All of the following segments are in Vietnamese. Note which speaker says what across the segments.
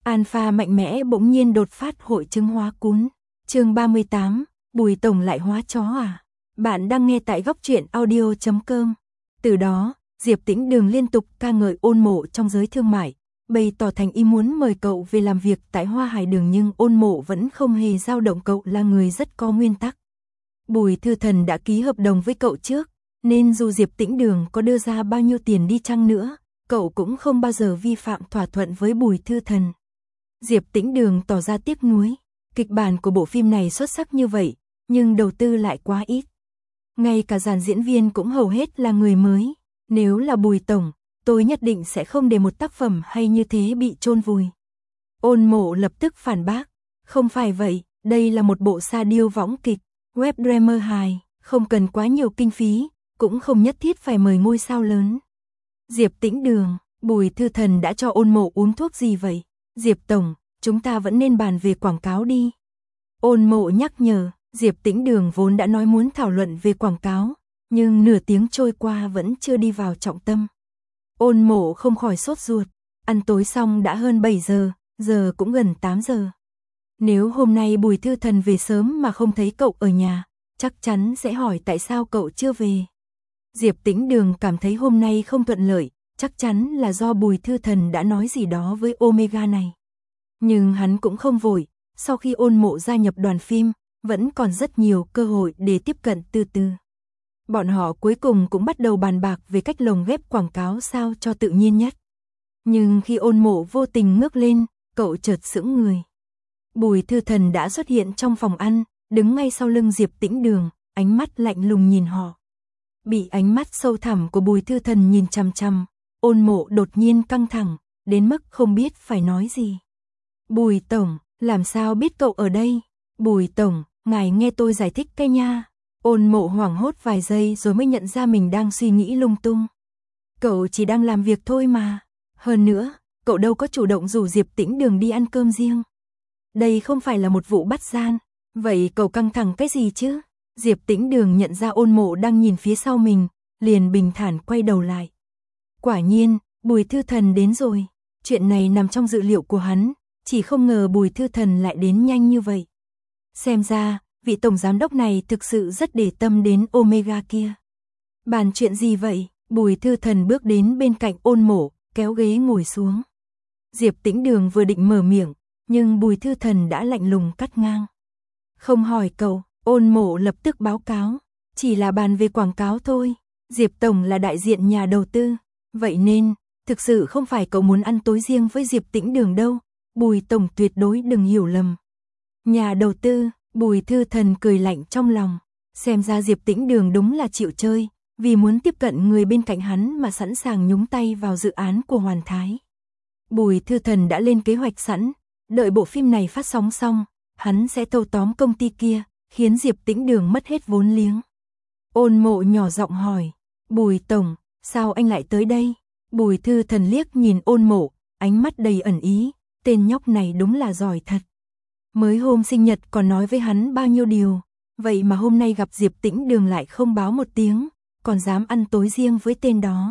Speaker 1: Alpha mạnh mẽ bỗng nhiên đột phát hội chứng hóa cún. Chương 38, Bùi tổng lại hóa chó à? Bạn đang nghe tại góc truyện audio.com. Từ đó, Diệp Tĩnh Đường liên tục ca ngợi Ôn Mộ trong giới thương mại, bày tỏ thành ý muốn mời cậu về làm việc tại Hoa Hải Đường, nhưng Ôn Mộ vẫn không hề dao động. Cậu là người rất có nguyên tắc. Bùi Thư Thần đã ký hợp đồng với cậu trước, nên dù Diệp Tĩnh Đường có đưa ra bao nhiêu tiền đi chăng nữa, cậu cũng không bao giờ vi phạm thỏa thuận với Bùi Thư Thần. Diệp Tĩnh Đường tỏ ra tiếc nuối, kịch bản của bộ phim này xuất sắc như vậy, nhưng đầu tư lại quá ít. Ngay cả dàn diễn viên cũng hầu hết là người mới. Nếu là Bùi tổng, tôi nhất định sẽ không để một tác phẩm hay như thế bị chôn vùi. Ôn Mộ lập tức phản bác, không phải vậy, đây là một bộ sa điêu võng kịch, web drama hài, không cần quá nhiều kinh phí, cũng không nhất thiết phải mời ngôi sao lớn. Diệp Tĩnh Đường, Bùi Thư Thần đã cho Ôn Mộ uống thuốc gì vậy? Diệp tổng, chúng ta vẫn nên bàn về quảng cáo đi. Ôn Mộ nhắc nhở. Diệp Tĩnh Đường vốn đã nói muốn thảo luận về quảng cáo, nhưng nửa tiếng trôi qua vẫn chưa đi vào trọng tâm. Ôn Mộ không khỏi sốt ruột, ăn tối xong đã hơn 7 giờ, giờ cũng gần 8 giờ. Nếu hôm nay Bùi Thư Thần về sớm mà không thấy cậu ở nhà, chắc chắn sẽ hỏi tại sao cậu chưa về. Diệp Tĩnh Đường cảm thấy hôm nay không thuận lợi, chắc chắn là do Bùi Thư Thần đã nói gì đó với Omega này. Nhưng hắn cũng không vội, sau khi Ôn Mộ gia nhập đoàn phim, vẫn còn rất nhiều cơ hội để tiếp cận từ từ. Bọn họ cuối cùng cũng bắt đầu bàn bạc về cách lồng ghép quảng cáo sao cho tự nhiên nhất. Nhưng khi Ôn Mộ vô tình ngước lên, cậu chợt sững người. Bùi Thư Thần đã xuất hiện trong phòng ăn, đứng ngay sau lưng Diệp Tĩnh Đường, ánh mắt lạnh lùng nhìn họ. Bị ánh mắt sâu thẳm của Bùi Thư Thần nhìn chằm chằm, Ôn Mộ đột nhiên căng thẳng, đến mức không biết phải nói gì. Bùi tổng, làm sao biết cậu ở đây? Bùi tổng, ngài nghe tôi giải thích cái nha. Ôn Mộ hoảng hốt vài giây rồi mới nhận ra mình đang suy nghĩ lung tung. Cậu chỉ đang làm việc thôi mà. Hơn nữa, cậu đâu có chủ động rủ Diệp Tĩnh Đường đi ăn cơm riêng. Đây không phải là một vụ bắt gian. Vậy cậu căng thẳng cái gì chứ? Diệp Tĩnh Đường nhận ra Ôn Mộ đang nhìn phía sau mình, liền bình thản quay đầu lại. Quả nhiên, Bùi Thư Thần đến rồi. Chuyện này nằm trong dự liệu của hắn, chỉ không ngờ Bùi Thư Thần lại đến nhanh như vậy. Xem ra, vị tổng giám đốc này thực sự rất để tâm đến Omega kia. Bàn chuyện gì vậy? Bùi Thư Thần bước đến bên cạnh Ôn Mộ, kéo ghế ngồi xuống. Diệp Tĩnh Đường vừa định mở miệng, nhưng Bùi Thư Thần đã lạnh lùng cắt ngang. Không hỏi cậu, Ôn Mộ lập tức báo cáo, chỉ là bàn về quảng cáo thôi. Diệp tổng là đại diện nhà đầu tư, vậy nên, thực sự không phải cậu muốn ăn tối riêng với Diệp Tĩnh Đường đâu. Bùi tổng tuyệt đối đừng hiểu lầm. Nhà đầu tư, Bùi Thư Thần cười lạnh trong lòng, xem ra Diệp Tĩnh Đường đúng là chịu chơi, vì muốn tiếp cận người bên cạnh hắn mà sẵn sàng nhúng tay vào dự án của Hoàn Thái. Bùi Thư Thần đã lên kế hoạch sẵn, đợi bộ phim này phát sóng xong, hắn sẽ thâu tóm công ty kia, khiến Diệp Tĩnh Đường mất hết vốn liếng. Ôn Mộ nhỏ giọng hỏi, Bùi tổng, sao anh lại tới đây? Bùi Thư Thần liếc nhìn Ôn Mộ, ánh mắt đầy ẩn ý, tên nhóc này đúng là giỏi thật. Mới hôm sinh nhật còn nói với hắn bao nhiêu điều, vậy mà hôm nay gặp Diệp Tĩnh Đường lại không báo một tiếng, còn dám ăn tối riêng với tên đó.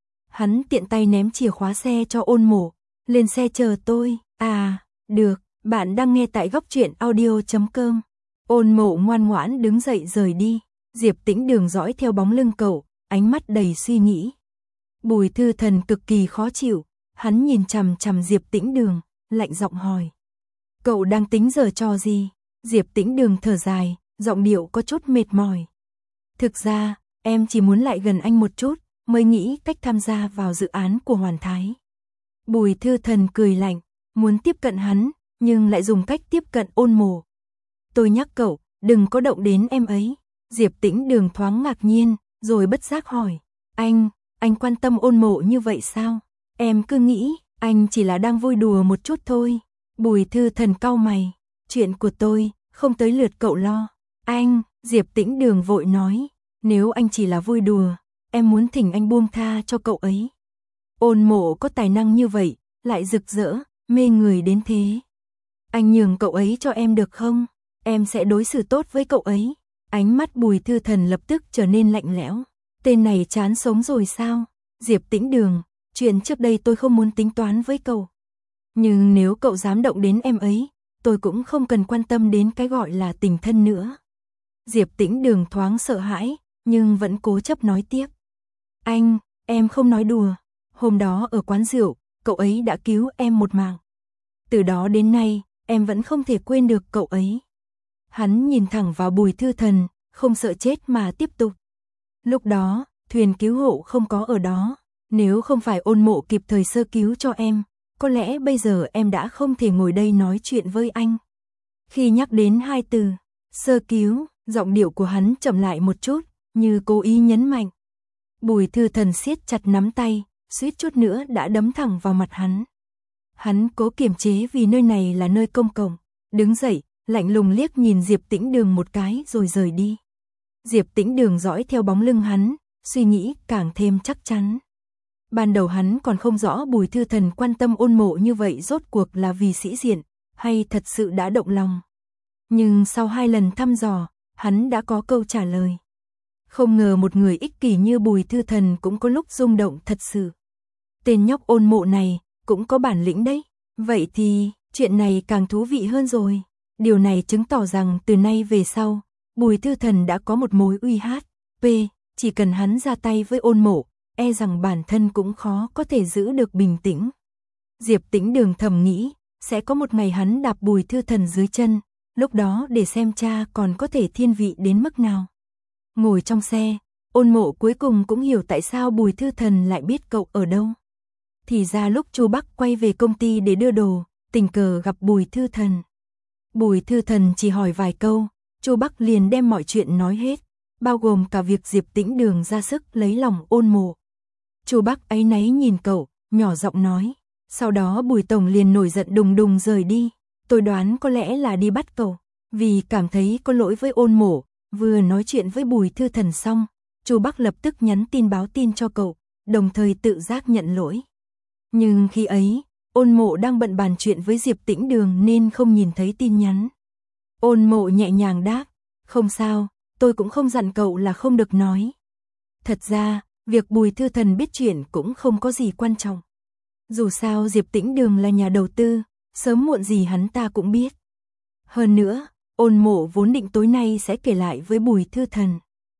Speaker 1: Hắn tiện tay ném chìa khóa xe cho Ôn Mộ, lên xe chờ tôi. À, được, bạn đang nghe tại góc truyện audio.com. Ôn Mộ ngoan ngoãn đứng dậy rời đi, Diệp Tĩnh Đường dõi theo bóng lưng cậu, ánh mắt đầy suy nghĩ. Bùi Thư Thần cực kỳ khó chịu, hắn nhìn chằm chằm Diệp Tĩnh Đường, lạnh giọng hỏi. Cậu đang tính giở trò gì? Diệp Tĩnh Đường thở dài, giọng điệu có chút mệt mỏi. Thực ra, em chỉ muốn lại gần anh một chút, mới nghĩ cách tham gia vào dự án của Hoàn Thái. Bùi Thư Thần cười lạnh, muốn tiếp cận hắn, nhưng lại dùng cách tiếp cận Ôn Mộ. Tôi nhắc cậu, đừng có động đến em ấy. Diệp Tĩnh Đường thoáng ngạc nhiên, rồi bất giác hỏi. Anh quan tâm Ôn Mộ như vậy sao? Em cứ nghĩ, anh chỉ là đang vui đùa một chút thôi. Bùi Thư Thần cau mày, chuyện của tôi, không tới lượt cậu lo. Diệp Tĩnh Đường vội nói, nếu anh chỉ là vui đùa, em muốn thỉnh anh buông tha cho cậu ấy. Ôn Mộ có tài năng như vậy, lại rực rỡ, mê người đến thế. Anh nhường cậu ấy cho em được không? Em sẽ đối xử tốt với cậu ấy. Ánh mắt Bùi Thư Thần lập tức trở nên lạnh lẽo. Tên này chán sống rồi sao? Diệp Tĩnh Đường, chuyện trước đây tôi không muốn tính toán với cậu. Nhưng nếu cậu dám động đến em ấy, tôi cũng không cần quan tâm đến cái gọi là tình thân nữa. Diệp Tĩnh Đường thoáng sợ hãi, nhưng vẫn cố chấp nói tiếp. Anh, em không nói đùa. Hôm đó ở quán rượu, cậu ấy đã cứu em một mạng. Từ đó đến nay, em vẫn không thể quên được cậu ấy. Hắn nhìn thẳng vào Bùi Thư Thần, không sợ chết mà tiếp tục. Lúc đó, thuyền cứu hộ không có ở đó. Nếu không phải Ôn Mộ kịp thời sơ cứu cho em, có lẽ bây giờ em đã không thể ngồi đây nói chuyện với anh. Khi nhắc đến hai từ, sơ cứu, giọng điệu của hắn chậm lại một chút, như cố ý nhấn mạnh. Bùi Thư Thần siết chặt nắm tay, suýt chút nữa đã đấm thẳng vào mặt hắn. Hắn cố kiềm chế vì nơi này là nơi công cộng, đứng dậy, lạnh lùng liếc nhìn Diệp Tĩnh Đường một cái rồi rời đi. Diệp Tĩnh Đường dõi theo bóng lưng hắn, suy nghĩ càng thêm chắc chắn. Ban đầu hắn còn không rõ Bùi Thư Thần quan tâm Ôn Mộ như vậy rốt cuộc là vì sĩ diện, hay thật sự đã động lòng. Nhưng sau 2 lần thăm dò, hắn đã có câu trả lời. Không ngờ một người ích kỷ như Bùi Thư Thần cũng có lúc rung động thật sự. Tên nhóc Ôn Mộ này, cũng có bản lĩnh đấy. Vậy thì, chuyện này càng thú vị hơn rồi. Điều này chứng tỏ rằng từ nay về sau, Bùi Thư Thần đã có một mối uy hát. Chỉ cần hắn ra tay với Ôn Mộ, e rằng bản thân cũng khó có thể giữ được bình tĩnh. Diệp Tĩnh Đường thầm nghĩ, sẽ có một ngày hắn đạp Bùi Thư Thần dưới chân, lúc đó để xem cha còn có thể thiên vị đến mức nào. Ngồi trong xe, Ôn Mộ cuối cùng cũng hiểu tại sao Bùi Thư Thần lại biết cậu ở đâu. Thì ra lúc Chu Bắc quay về công ty để đưa đồ, tình cờ gặp Bùi Thư Thần. Bùi Thư Thần chỉ hỏi vài câu, Chu Bắc liền đem mọi chuyện nói hết, bao gồm cả việc Diệp Tĩnh Đường ra sức lấy lòng Ôn Mộ. Chu Bắc áy náy nhìn cậu, nhỏ giọng nói. Sau đó Bùi Tổng liền nổi giận đùng đùng rời đi. Tôi đoán có lẽ là đi bắt cậu, vì cảm thấy có lỗi với Ôn Mộ. Vừa nói chuyện với Bùi Thư Thần xong, Chu Bắc lập tức nhắn tin báo tin cho cậu, đồng thời tự giác nhận lỗi. Nhưng khi ấy, Ôn Mộ đang bận bàn chuyện với Diệp Tĩnh Đường nên không nhìn thấy tin nhắn. Ôn Mộ nhẹ nhàng đáp, không sao, tôi cũng không dặn cậu là không được nói. Thật ra, việc Bùi Thư Thần biết chuyện cũng không có gì quan trọng. Dù sao Diệp Tĩnh Đường là nhà đầu tư, sớm muộn gì hắn ta cũng biết. Hơn nữa, Ôn Mộ vốn định tối nay sẽ kể lại với Bùi Thư Thần.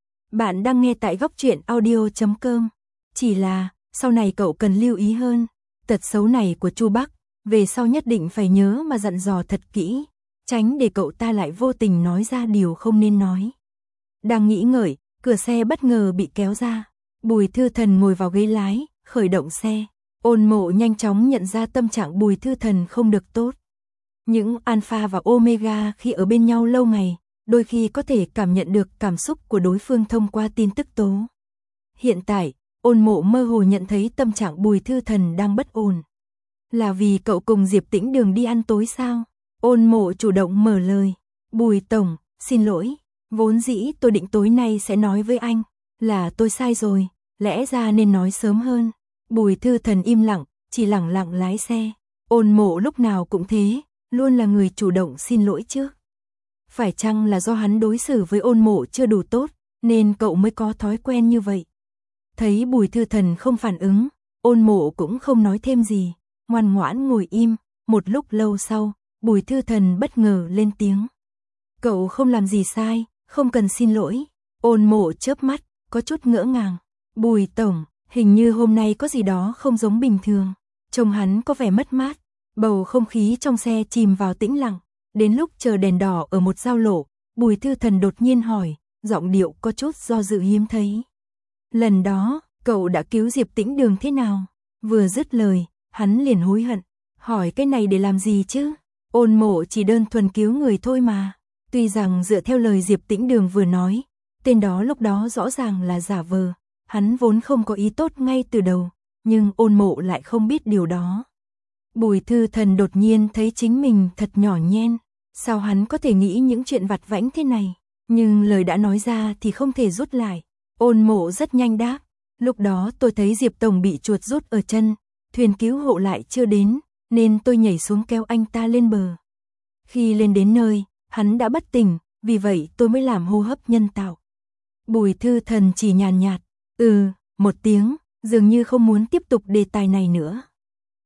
Speaker 1: Bạn đang nghe tại góc truyện audio.com. Chỉ là, sau này cậu cần lưu ý hơn. Tật xấu này của Chu Bắc, về sau nhất định phải nhớ mà dặn dò thật kỹ, tránh để cậu ta lại vô tình nói ra điều không nên nói. Đang nghĩ ngợi, cửa xe bất ngờ bị kéo ra. Bùi Thư Thần ngồi vào ghế lái, khởi động xe. Ôn Mộ nhanh chóng nhận ra tâm trạng Bùi Thư Thần không được tốt. Những alpha và omega khi ở bên nhau lâu ngày, đôi khi có thể cảm nhận được cảm xúc của đối phương thông qua tin tức tố. Hiện tại, Ôn Mộ mơ hồ nhận thấy tâm trạng Bùi Thư Thần đang bất ổn. Là vì cậu cùng Diệp Tĩnh Đường đi ăn tối sao? Ôn Mộ chủ động mở lời. Bùi Tổng, xin lỗi, vốn dĩ tôi định tối nay sẽ nói với anh, là tôi sai rồi, lẽ ra nên nói sớm hơn. Bùi Thư Thần im lặng, chỉ lẳng lặng lái xe. Ôn Mộ lúc nào cũng thế, luôn là người chủ động xin lỗi trước. Phải chăng là do hắn đối xử với Ôn Mộ chưa đủ tốt, nên cậu mới có thói quen như vậy? Thấy Bùi Thư Thần không phản ứng, Ôn Mộ cũng không nói thêm gì, ngoan ngoãn ngồi im. Một lúc lâu sau, Bùi Thư Thần bất ngờ lên tiếng. Cậu không làm gì sai, không cần xin lỗi. Ôn Mộ chớp mắt, có chút ngỡ ngàng. Bùi Tổng, hình như hôm nay có gì đó không giống bình thường. Trông hắn có vẻ mất mát. Bầu không khí trong xe chìm vào tĩnh lặng. Đến lúc chờ đèn đỏ ở một giao lộ, Bùi Thư Thần đột nhiên hỏi, giọng điệu có chút do dự hiếm thấy. Lần đó, cậu đã cứu Diệp Tĩnh Đường thế nào? Vừa dứt lời, hắn liền hối hận. Hỏi cái này để làm gì chứ? Ôn Mộ chỉ đơn thuần cứu người thôi mà. Tuy rằng dựa theo lời Diệp Tĩnh Đường vừa nói, tên đó lúc đó rõ ràng là giả vờ. Hắn vốn không có ý tốt ngay từ đầu, nhưng Ôn Mộ lại không biết điều đó. Bùi Thư Thần đột nhiên thấy chính mình thật nhỏ nhen. Sao hắn có thể nghĩ những chuyện vặt vãnh thế này? Nhưng lời đã nói ra thì không thể rút lại. Ôn Mộ rất nhanh đáp. Lúc đó tôi thấy Diệp Tổng bị chuột rút ở chân, thuyền cứu hộ lại chưa đến, nên tôi nhảy xuống kéo anh ta lên bờ. Khi lên đến nơi, hắn đã bất tỉnh, vì vậy tôi mới làm hô hấp nhân tạo. Bùi Thư Thần chỉ nhàn nhạt, một tiếng, dường như không muốn tiếp tục đề tài này nữa.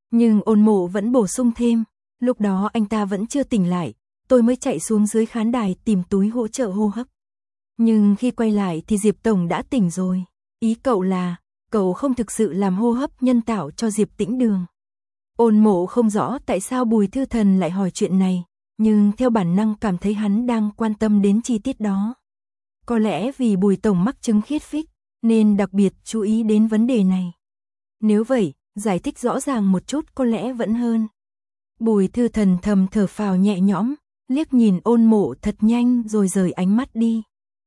Speaker 1: Nhưng Ôn Mộ vẫn bổ sung thêm, lúc đó anh ta vẫn chưa tỉnh lại, tôi mới chạy xuống dưới khán đài tìm túi hỗ trợ hô hấp. Nhưng khi quay lại thì Diệp Tổng đã tỉnh rồi. Ý cậu là, cậu không thực sự làm hô hấp nhân tạo cho Diệp Tĩnh Đường. Ôn Mộ không rõ tại sao Bùi Thư Thần lại hỏi chuyện này, nhưng theo bản năng cảm thấy hắn đang quan tâm đến chi tiết đó. Có lẽ vì Bùi Tổng mắc chứng khiết phích, nên đặc biệt chú ý đến vấn đề này. Nếu vậy, giải thích rõ ràng một chút có lẽ vẫn hơn. Bùi Thư Thần thầm thở phào nhẹ nhõm, liếc nhìn Ôn Mộ thật nhanh rồi rời ánh mắt đi.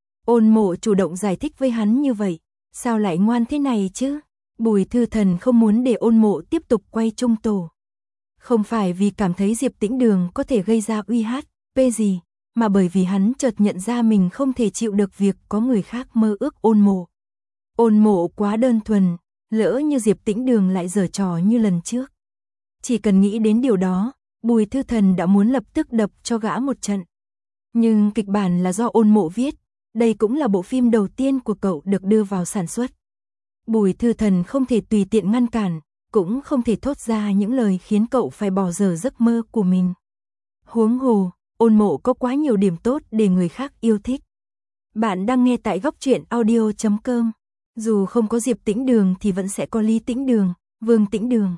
Speaker 1: Ôn Mộ chủ động giải thích với hắn như vậy, sao lại ngoan thế này chứ? Bùi Thư Thần không muốn để Ôn Mộ tiếp tục quay chung tổ. Không phải vì cảm thấy Diệp Tĩnh Đường có thể gây ra uy hát, p gì, mà bởi vì hắn chợt nhận ra mình không thể chịu được việc có người khác mơ ước Ôn Mộ. Ôn Mộ quá đơn thuần, lỡ như Diệp Tĩnh Đường lại giở trò như lần trước. Chỉ cần nghĩ đến điều đó, Bùi Thư Thần đã muốn lập tức đập cho gã một trận. Nhưng kịch bản là do Ôn Mộ viết, đây cũng là bộ phim đầu tiên của cậu được đưa vào sản xuất. Bùi Thư Thần không thể tùy tiện ngăn cản, cũng không thể thốt ra những lời khiến cậu phải bỏ dở giấc mơ của mình. Huống hồ, Ôn Mộ có quá nhiều điểm tốt để người khác yêu thích. Bạn đang nghe tại góc truyện audio.com. Dù không có Diệp Tĩnh Đường thì vẫn sẽ có Lý Tĩnh Đường, Vương Tĩnh Đường.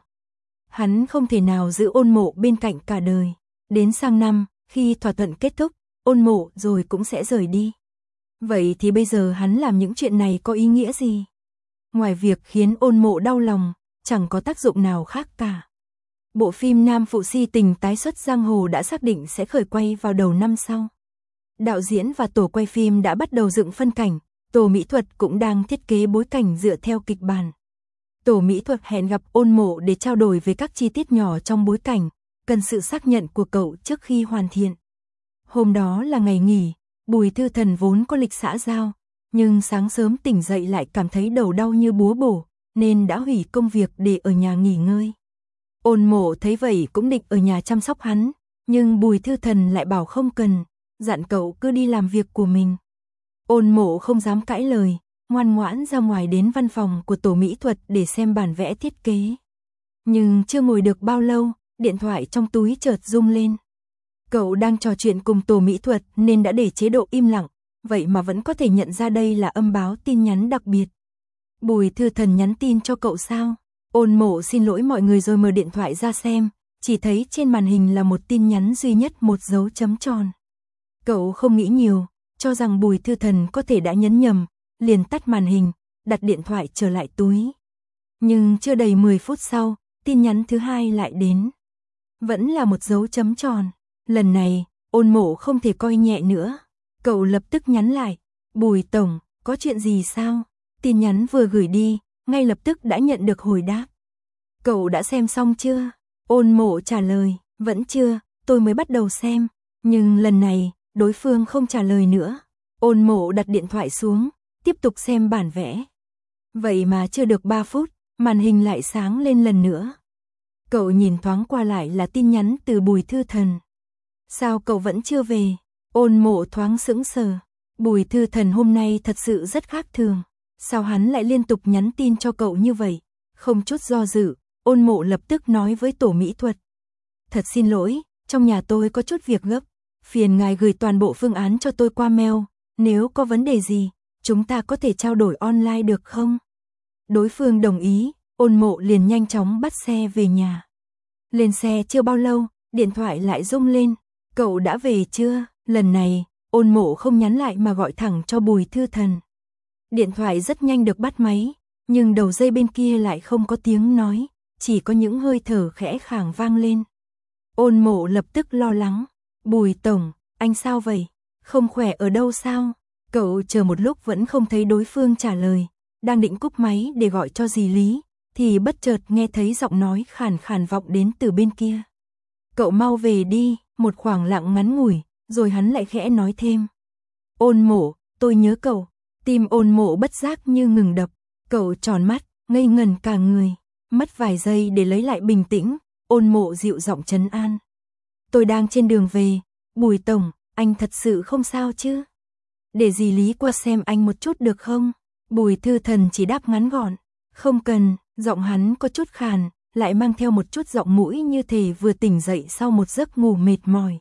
Speaker 1: Hắn không thể nào giữ Ôn Mộ bên cạnh cả đời. Đến sang năm, khi thỏa thuận kết thúc, Ôn Mộ rồi cũng sẽ rời đi. Vậy thì bây giờ hắn làm những chuyện này có ý nghĩa gì? Ngoài việc khiến Ôn Mộ đau lòng, chẳng có tác dụng nào khác cả. Bộ phim Nam Phụ Si Tình tái xuất giang hồ đã xác định sẽ khởi quay vào đầu năm sau. Đạo diễn và tổ quay phim đã bắt đầu dựng phân cảnh, tổ mỹ thuật cũng đang thiết kế bối cảnh dựa theo kịch bản. Tổ mỹ thuật hẹn gặp Ôn Mộ để trao đổi về các chi tiết nhỏ trong bối cảnh, cần sự xác nhận của cậu trước khi hoàn thiện. Hôm đó là ngày nghỉ, Bùi Thư Thần vốn có lịch xã giao, nhưng sáng sớm tỉnh dậy lại cảm thấy đầu đau như búa bổ, nên đã hủy công việc để ở nhà nghỉ ngơi. Ôn Mộ thấy vậy cũng định ở nhà chăm sóc hắn, nhưng Bùi Thư Thần lại bảo không cần, dặn cậu cứ đi làm việc của mình. Ôn Mộ không dám cãi lời, ngoan ngoãn ra ngoài đến văn phòng của tổ mỹ thuật để xem bản vẽ thiết kế. Nhưng chưa ngồi được bao lâu, điện thoại trong túi chợt rung lên. Cậu đang trò chuyện cùng tổ mỹ thuật nên đã để chế độ im lặng, vậy mà vẫn có thể nhận ra đây là âm báo tin nhắn đặc biệt. Bùi Thư Thần nhắn tin cho cậu sao? Ôn Mộ xin lỗi mọi người rồi mở điện thoại ra xem, chỉ thấy trên màn hình là một tin nhắn duy nhất, một dấu chấm tròn. Cậu không nghĩ nhiều, cho rằng Bùi Thư Thần có thể đã nhấn nhầm, liền tắt màn hình, đặt điện thoại trở lại túi. Nhưng chưa đầy 10 phút sau, tin nhắn thứ hai lại đến. Vẫn là một dấu chấm tròn. Lần này, Ôn Mộ không thể coi nhẹ nữa. Cậu lập tức nhắn lại, Bùi Tổng, có chuyện gì sao? Tin nhắn vừa gửi đi, ngay lập tức đã nhận được hồi đáp. Cậu đã xem xong chưa? Ôn Mộ trả lời, vẫn chưa, tôi mới bắt đầu xem. Nhưng lần này, đối phương không trả lời nữa. Ôn Mộ đặt điện thoại xuống, tiếp tục xem bản vẽ. Vậy mà chưa được 3 phút, màn hình lại sáng lên lần nữa. Cậu nhìn thoáng qua lại là tin nhắn từ Bùi Thư Thần. Sao cậu vẫn chưa về? Ôn Mộ thoáng sững sờ. Bùi Thư Thần hôm nay thật sự rất khác thường. Sao hắn lại liên tục nhắn tin cho cậu như vậy? Không chút do dự, Ôn Mộ lập tức nói với tổ mỹ thuật. Thật xin lỗi, trong nhà tôi có chút việc gấp. Phiền ngài gửi toàn bộ phương án cho tôi qua mail. Nếu có vấn đề gì, chúng ta có thể trao đổi online được không? Đối phương đồng ý, Ôn Mộ liền nhanh chóng bắt xe về nhà. Lên xe chưa bao lâu, điện thoại lại rung lên. Cậu đã về chưa? Lần này, Ôn Mộ không nhắn lại mà gọi thẳng cho Bùi Thư Thần. Điện thoại rất nhanh được bắt máy, nhưng đầu dây bên kia lại không có tiếng nói, chỉ có những hơi thở khẽ khàng vang lên. Ôn Mộ lập tức lo lắng. Bùi Tổng, anh sao vậy? Không khỏe ở đâu sao? Cậu chờ một lúc vẫn không thấy đối phương trả lời, đang định cúp máy để gọi cho dì Lý, thì bất chợt nghe thấy giọng nói khàn khàn vọng đến từ bên kia. Cậu mau về đi. Một khoảng lặng ngắn ngủi, rồi hắn lại khẽ nói thêm. Ôn Mộ, tôi nhớ cậu. Tim Ôn Mộ bất giác như ngừng đập. Cậu tròn mắt, ngây ngần cả người. Mất vài giây để lấy lại bình tĩnh, Ôn Mộ dịu giọng trấn an. Tôi đang trên đường về. Bùi Tổng, anh thật sự không sao chứ? Để dì Lý qua xem anh một chút được không? Bùi Thư Thần chỉ đáp ngắn gọn. Không cần, giọng hắn có chút khàn, lại mang theo một chút giọng mũi như thể vừa tỉnh dậy sau một giấc ngủ mệt mỏi.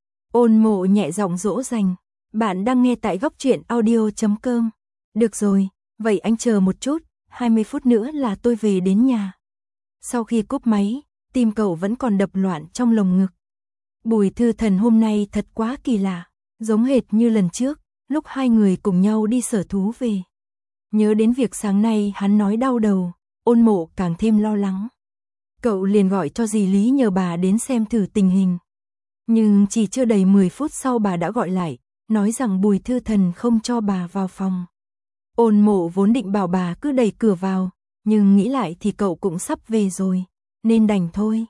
Speaker 1: Ôn Mộ nhẹ giọng dỗ dành, bạn đang nghe tại góc truyện audio.com. Được rồi, vậy anh chờ một chút, 20 phút nữa là tôi về đến nhà. Sau khi cúp máy, tim cậu vẫn còn đập loạn trong lồng ngực. Bùi Thư Thần hôm nay thật quá kỳ lạ, giống hệt như lần trước, lúc hai người cùng nhau đi sở thú về. Nhớ đến việc sáng nay hắn nói đau đầu, Ôn Mộ càng thêm lo lắng. Cậu liền gọi cho dì Lý nhờ bà đến xem thử tình hình. Nhưng chỉ chưa đầy 10 phút sau bà đã gọi lại, nói rằng Bùi Thư Thần không cho bà vào phòng. Ôn Mộ vốn định bảo bà cứ đẩy cửa vào, nhưng nghĩ lại thì cậu cũng sắp về rồi, nên đành thôi.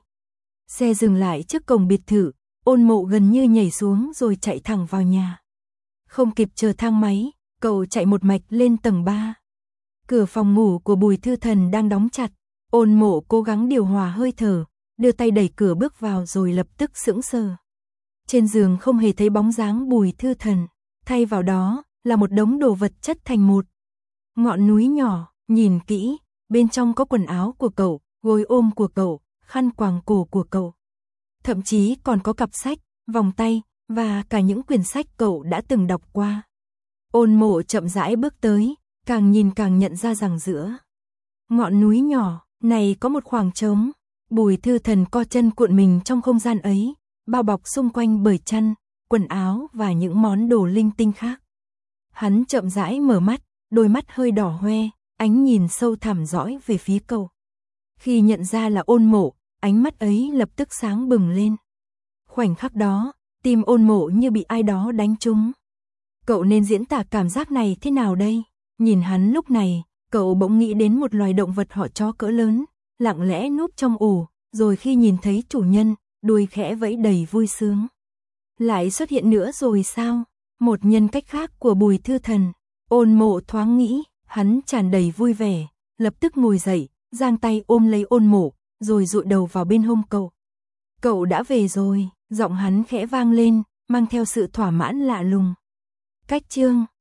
Speaker 1: Xe dừng lại trước cổng biệt thự, Ôn Mộ gần như nhảy xuống rồi chạy thẳng vào nhà. Không kịp chờ thang máy, cậu chạy một mạch lên tầng 3. Cửa phòng ngủ của Bùi Thư Thần đang đóng chặt, Ôn Mộ cố gắng điều hòa hơi thở, đưa tay đẩy cửa bước vào rồi lập tức sững sờ. Trên giường không hề thấy bóng dáng Bùi Thư Thần, thay vào đó là một đống đồ vật chất thành một ngọn núi nhỏ, nhìn kỹ, bên trong có quần áo của cậu, gối ôm của cậu, khăn quàng cổ của cậu. Thậm chí còn có cặp sách, vòng tay, và cả những quyển sách cậu đã từng đọc qua. Ôn Mộ chậm rãi bước tới, càng nhìn càng nhận ra rằng giữa ngọn núi nhỏ này có một khoảng trống. Bùi Thư Thần co chân cuộn mình trong không gian ấy, bao bọc xung quanh bởi chăn, quần áo và những món đồ linh tinh khác. Hắn chậm rãi mở mắt, đôi mắt hơi đỏ hoe, ánh nhìn sâu thẳm dõi về phía cậu. Khi nhận ra là Ôn Mộ, ánh mắt ấy lập tức sáng bừng lên. Khoảnh khắc đó, tim Ôn Mộ như bị ai đó đánh trúng. Cậu nên diễn tả cảm giác này thế nào đây? Nhìn hắn lúc này, cậu bỗng nghĩ đến một loài động vật họ chó cỡ lớn, lặng lẽ núp trong ổ, rồi khi nhìn thấy chủ nhân, đuôi khẽ vẫy đầy vui sướng. Lại xuất hiện nữa rồi sao? Một nhân cách khác của Bùi Thư Thần. Ôn Mộ thoáng nghĩ, hắn tràn đầy vui vẻ, lập tức ngồi dậy, giang tay ôm lấy Ôn Mộ, rồi dụi đầu vào bên hông cậu. Cậu đã về rồi, giọng hắn khẽ vang lên, mang theo sự thỏa mãn lạ lùng. Cách chương